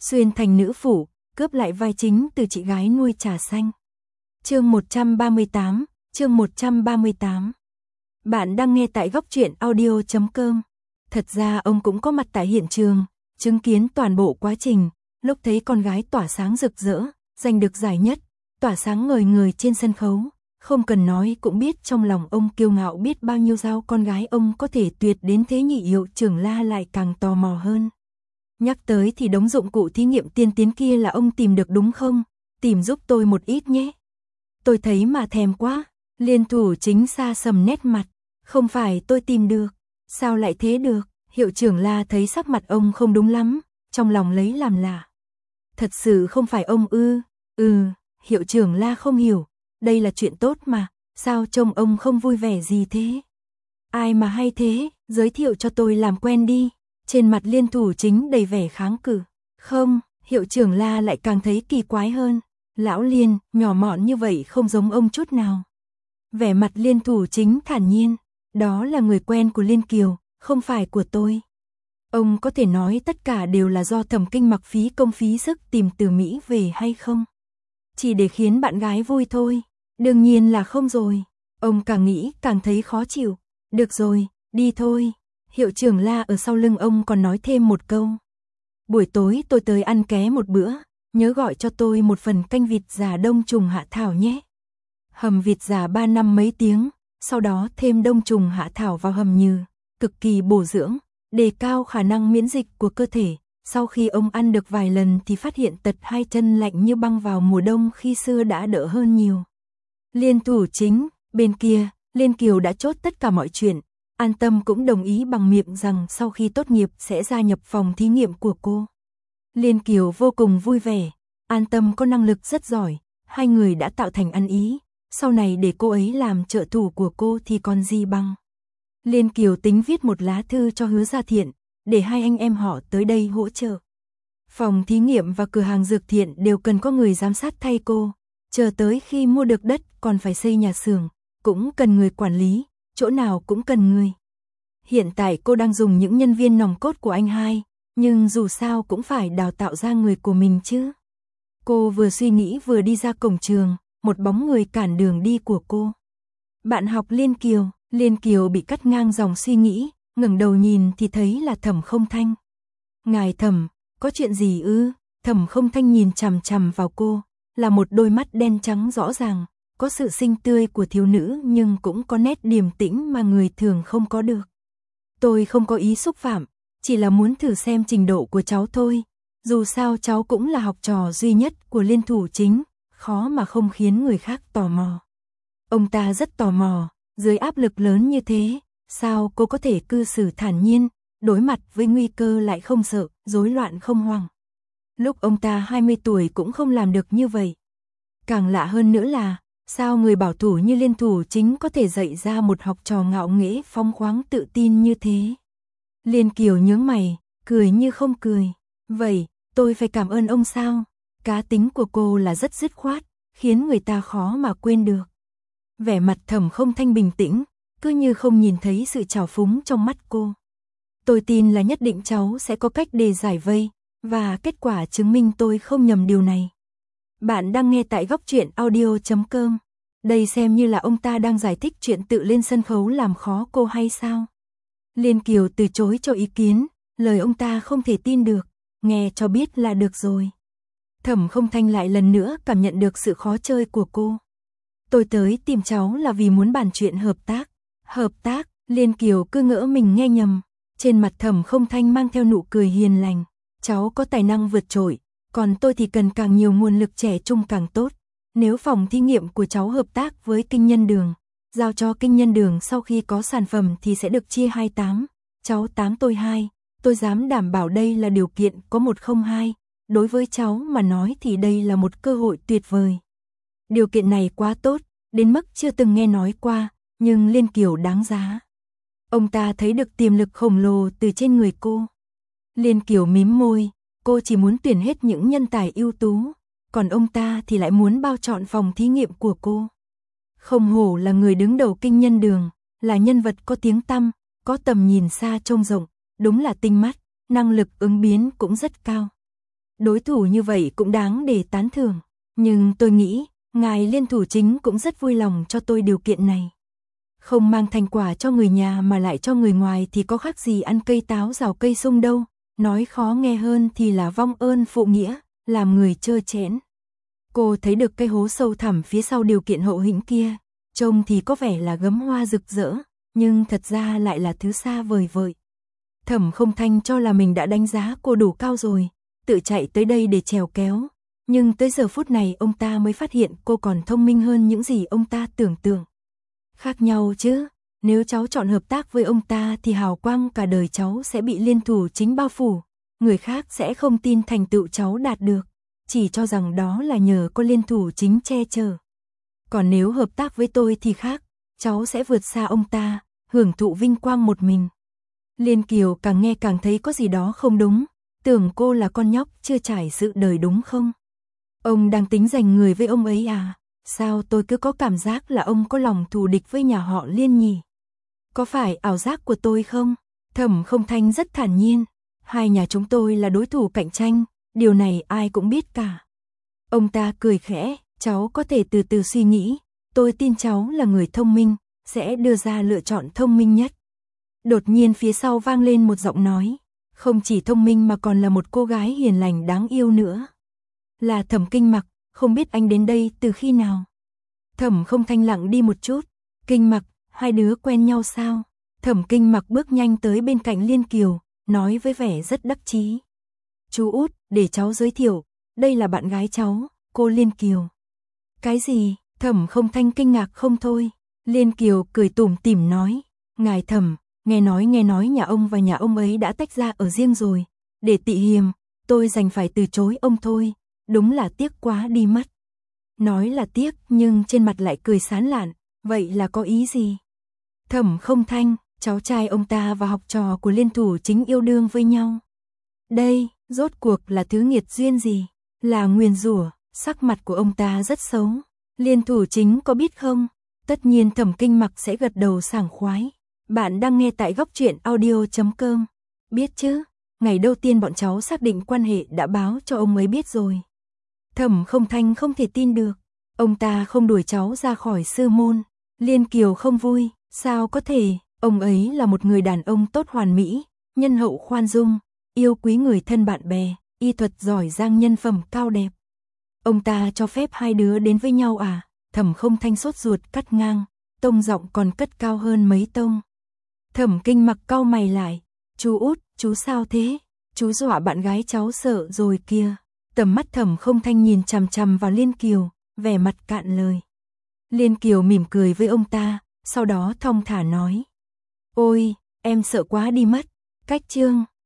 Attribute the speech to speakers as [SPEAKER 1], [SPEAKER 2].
[SPEAKER 1] xuyên thành nữ phủ, cướp lại vai chính từ chị gái nuôi trà xanh. Chương 138, chương 138. Bạn đang nghe tại góc truyện audio.com. Thật ra ông cũng có mặt tại hiện trường, chứng kiến toàn bộ quá trình, lúc thấy con gái tỏa sáng rực rỡ, giành được giải nhất, tỏa sáng ngời người trên sân khấu, không cần nói cũng biết trong lòng ông kiêu ngạo biết bao nhiêu sao con gái ông có thể tuyệt đến thế nhị hiệu trưởng La lại càng tò mò hơn. Nhắc tới thì đống dụng cụ thí nghiệm tiên tiến kia là ông tìm được đúng không? Tìm giúp tôi một ít nhé. Tôi thấy mà thèm quá. Liên thủ chính xa sầm nét mặt. Không phải tôi tìm được. Sao lại thế được? Hiệu trưởng La thấy sắc mặt ông không đúng lắm, trong lòng lấy làm lạ. Thật sự không phải ông ư? Hiệu trưởng La không hiểu. Đây là chuyện tốt mà, sao trông ông không vui vẻ gì thế? Ai mà hay thế, giới thiệu cho tôi làm quen đi. Trên mặt liên thủ chính đầy vẻ kháng cự. Không, hiệu trưởng La lại càng thấy kỳ quái hơn. Lão Liên, nhỏ mọn như vậy không giống ông chút nào. Vẻ mặt liên thủ chính thản nhiên. Đó là người quen của Liên Kiều, không phải của tôi. Ông có thể nói tất cả đều là do Thẩm Kinh mặc phí công phí sức tìm từ Mỹ về hay không? Chỉ để khiến bạn gái vui thôi. Đương nhiên là không rồi. Ông càng nghĩ càng thấy khó chịu. Được rồi, đi thôi. Hiệu trưởng La ở sau lưng ông còn nói thêm một câu. Buổi tối tôi tới ăn ké một bữa, nhớ gọi cho tôi một phần canh vịt già đông trùng hạ thảo nhé. Hầm vịt già 3 năm mấy tiếng, sau đó thêm đông trùng hạ thảo vào hầm nhừ, cực kỳ bổ dưỡng, đề cao khả năng miễn dịch của cơ thể. Sau khi ông ăn được vài lần thì phát hiện tật hai chân lạnh như băng vào mùa đông khi xưa đã đỡ hơn nhiều. Liên thủ chính, bên kia, Liên Kiều đã chốt tất cả mọi chuyện. An Tâm cũng đồng ý bằng miệng rằng sau khi tốt nghiệp sẽ gia nhập phòng thí nghiệm của cô. Liên Kiều vô cùng vui vẻ, An Tâm có năng lực rất giỏi, hai người đã tạo thành ăn ý, sau này để cô ấy làm trợ thủ của cô thì còn gì bằng. Liên Kiều tính viết một lá thư cho Hứa Gia Thiện, để hai anh em họ tới đây hỗ trợ. Phòng thí nghiệm và cửa hàng dược thiện đều cần có người giám sát thay cô, chờ tới khi mua được đất còn phải xây nhà xưởng, cũng cần người quản lý. Chỗ nào cũng cần người. Hiện tại cô đang dùng những nhân viên nòng cốt của anh hai, nhưng dù sao cũng phải đào tạo ra người của mình chứ. Cô vừa suy nghĩ vừa đi ra cổng trường, một bóng người cản đường đi của cô. Bạn học Liên Kiều bị cắt ngang dòng suy nghĩ, ngẩng đầu nhìn thì thấy là Thẩm Không Thanh. Ngài Thẩm, có chuyện gì ư? Thẩm Không Thanh nhìn chằm chằm vào cô, là một đôi mắt đen trắng rõ ràng. Có sự xinh tươi của thiếu nữ nhưng cũng có nét điềm tĩnh mà người thường không có được. Tôi không có ý xúc phạm, chỉ là muốn thử xem trình độ của cháu thôi. Dù sao cháu cũng là học trò duy nhất của Liên thủ chính, khó mà không khiến người khác tò mò. Ông ta rất tò mò, dưới áp lực lớn như thế, sao cô có thể cư xử thản nhiên, đối mặt với nguy cơ lại không sợ, rối loạn không hoảng. Lúc ông ta 20 tuổi cũng không làm được như vậy. Càng lạ hơn nữa là, sao người bảo thủ như Liên thủ chính có thể dạy ra một học trò ngạo nghễ phóng khoáng tự tin như thế? Liên Kiều nhướng mày, cười như không cười. Vậy, tôi phải cảm ơn ông sao? Cá tính của cô là rất dứt khoát, khiến người ta khó mà quên được. Vẻ mặt Thẩm Không Thanh bình tĩnh, cứ như không nhìn thấy sự trào phúng trong mắt cô. Tôi tin là nhất định cháu sẽ có cách để giải vây, và kết quả chứng minh tôi không nhầm điều này. Bạn đang nghe tại góc truyện audio.com. Đây xem như là ông ta đang giải thích chuyện tự lên sân khấu làm khó cô hay sao? Liên Kiều từ chối cho ý kiến, lời ông ta không thể tin được, nghe cho biết là được rồi. Thẩm Không Thanh lại lần nữa cảm nhận được sự khó chơi của cô. Tôi tới tìm cháu là vì muốn bàn chuyện hợp tác. Hợp tác, Liên Kiều cứ ngỡ mình nghe nhầm. Trên mặt Thẩm Không Thanh mang theo nụ cười hiền lành. Cháu có tài năng vượt trội. Còn tôi thì cần càng nhiều nguồn lực trẻ trung càng tốt. Nếu phòng thí nghiệm của cháu hợp tác với Kinh Nhân Đường, giao cho Kinh Nhân Đường sau khi có sản phẩm thì sẽ được chia 28, cháu 8 tôi 2, tôi dám đảm bảo đây là điều kiện có 102, đối với cháu mà nói thì đây là một cơ hội tuyệt vời. Điều kiện này quá tốt, đến mức chưa từng nghe nói qua, nhưng Liên Kiều đáng giá. Ông ta thấy được tiềm lực khổng lồ từ trên người cô. Liên Kiều mím môi. Cô chỉ muốn tuyển hết những nhân tài ưu tú, còn ông ta thì lại muốn bao trọn phòng thí nghiệm của cô. Không hổ là người đứng đầu Kinh Nhân Đường, là nhân vật có tiếng tăm, có tầm nhìn xa trông rộng, đúng là tinh mắt, năng lực ứng biến cũng rất cao. Đối thủ như vậy cũng đáng để tán thưởng. Nhưng tôi nghĩ, ngài Liên thủ chính cũng rất vui lòng cho tôi điều kiện này. Không mang thành quả cho người nhà mà lại cho người ngoài thì có khác gì ăn cây táo rào cây sung đâu. Nói khó nghe hơn thì là vong ơn phụ nghĩa, làm người trơ trẽn. Cô thấy được cái hố sâu thẳm phía sau điều kiện hậu hĩnh kia. Trông thì có vẻ là gấm hoa rực rỡ, nhưng thật ra lại là thứ xa vời vợi. Thẩm Không Thanh cho là mình đã đánh giá cô đủ cao rồi, tự chạy tới đây để chèo kéo. Nhưng tới giờ phút này ông ta mới phát hiện cô còn thông minh hơn những gì ông ta tưởng tượng. Khác nhau chứ, nếu cháu chọn hợp tác với ông ta thì hào quang cả đời cháu sẽ bị Liên thủ chính bao phủ. Người khác sẽ không tin thành tựu cháu đạt được, chỉ cho rằng đó là nhờ có Liên thủ chính che chở. Còn nếu hợp tác với tôi thì khác, cháu sẽ vượt xa ông ta, hưởng thụ vinh quang một mình. Liên Kiều càng nghe càng thấy có gì đó không đúng, tưởng cô là con nhóc chưa trải sự đời đúng không? Ông đang tính giành người với ông ấy à? Sao tôi cứ có cảm giác là ông có lòng thù địch với nhà họ Liên nhỉ? Có phải ảo giác của tôi không? Thẩm Không Thanh rất thản nhiên. Hai nhà chúng tôi là đối thủ cạnh tranh, điều này ai cũng biết cả. Ông ta cười khẽ, cháu có thể từ từ suy nghĩ, tôi tin cháu là người thông minh, sẽ đưa ra lựa chọn thông minh nhất. Đột nhiên phía sau vang lên một giọng nói, không chỉ thông minh mà còn là một cô gái hiền lành đáng yêu nữa. Là Thẩm Kinh Mặc, không biết anh đến đây từ khi nào? Thẩm Không Thanh lặng đi một chút, Kinh Mặc, hai đứa quen nhau sao? Thẩm Kinh Mặc bước nhanh tới bên cạnh Liên Kiều, nói với vẻ rất đắc chí. Chú út, để cháu giới thiệu, đây là bạn gái cháu, cô Liên Kiều. Cái gì? Thẩm Không Thanh kinh ngạc không thôi. Liên Kiều cười tủm tỉm nói, ngài Thẩm, nghe nói nhà ông và nhà ông ấy đã tách ra ở riêng rồi. Để tị hiềm, tôi đành phải từ chối ông thôi, đúng là tiếc quá đi mất. Nói là tiếc nhưng trên mặt lại cười sán lạn, vậy là có ý gì? Thẩm Không Thanh, cháu trai ông ta và học trò của Liên thủ chính yêu đương với nhau. Đây, rốt cuộc là thứ nghiệt duyên gì? Là nguyền rủa. Sắc mặt của ông ta rất xấu. Liên thủ chính có biết không? Tất nhiên Thẩm Kinh Mặc sẽ gật đầu sảng khoái. Bạn đang nghe tại góc truyện audio.com. Biết chứ, ngày đầu tiên bọn cháu xác định quan hệ đã báo cho ông ấy biết rồi. Thẩm Không Thanh không thể tin được. Ông ta không đuổi cháu ra khỏi sư môn. Liên Kiều không vui, sao có thể, ông ấy là một người đàn ông tốt hoàn mỹ, nhân hậu khoan dung, yêu quý người thân bạn bè, y thuật giỏi giang nhân phẩm cao đẹp. Ông ta cho phép hai đứa đến với nhau à? Thẩm Không Thanh sốt ruột cắt ngang, tông giọng còn cất cao hơn mấy tông. Thẩm Kinh Mặc cau mày lại, chú út, chú sao thế? Chú dọa bạn gái cháu sợ rồi kìa. Tầm mắt Thẩm Không Thanh nhìn chằm chằm vào Liên Kiều, vẻ mặt cạn lời. Liên Kiều mỉm cười với ông ta, sau đó thong thả nói. Ôi, em sợ quá đi mất. Cách chương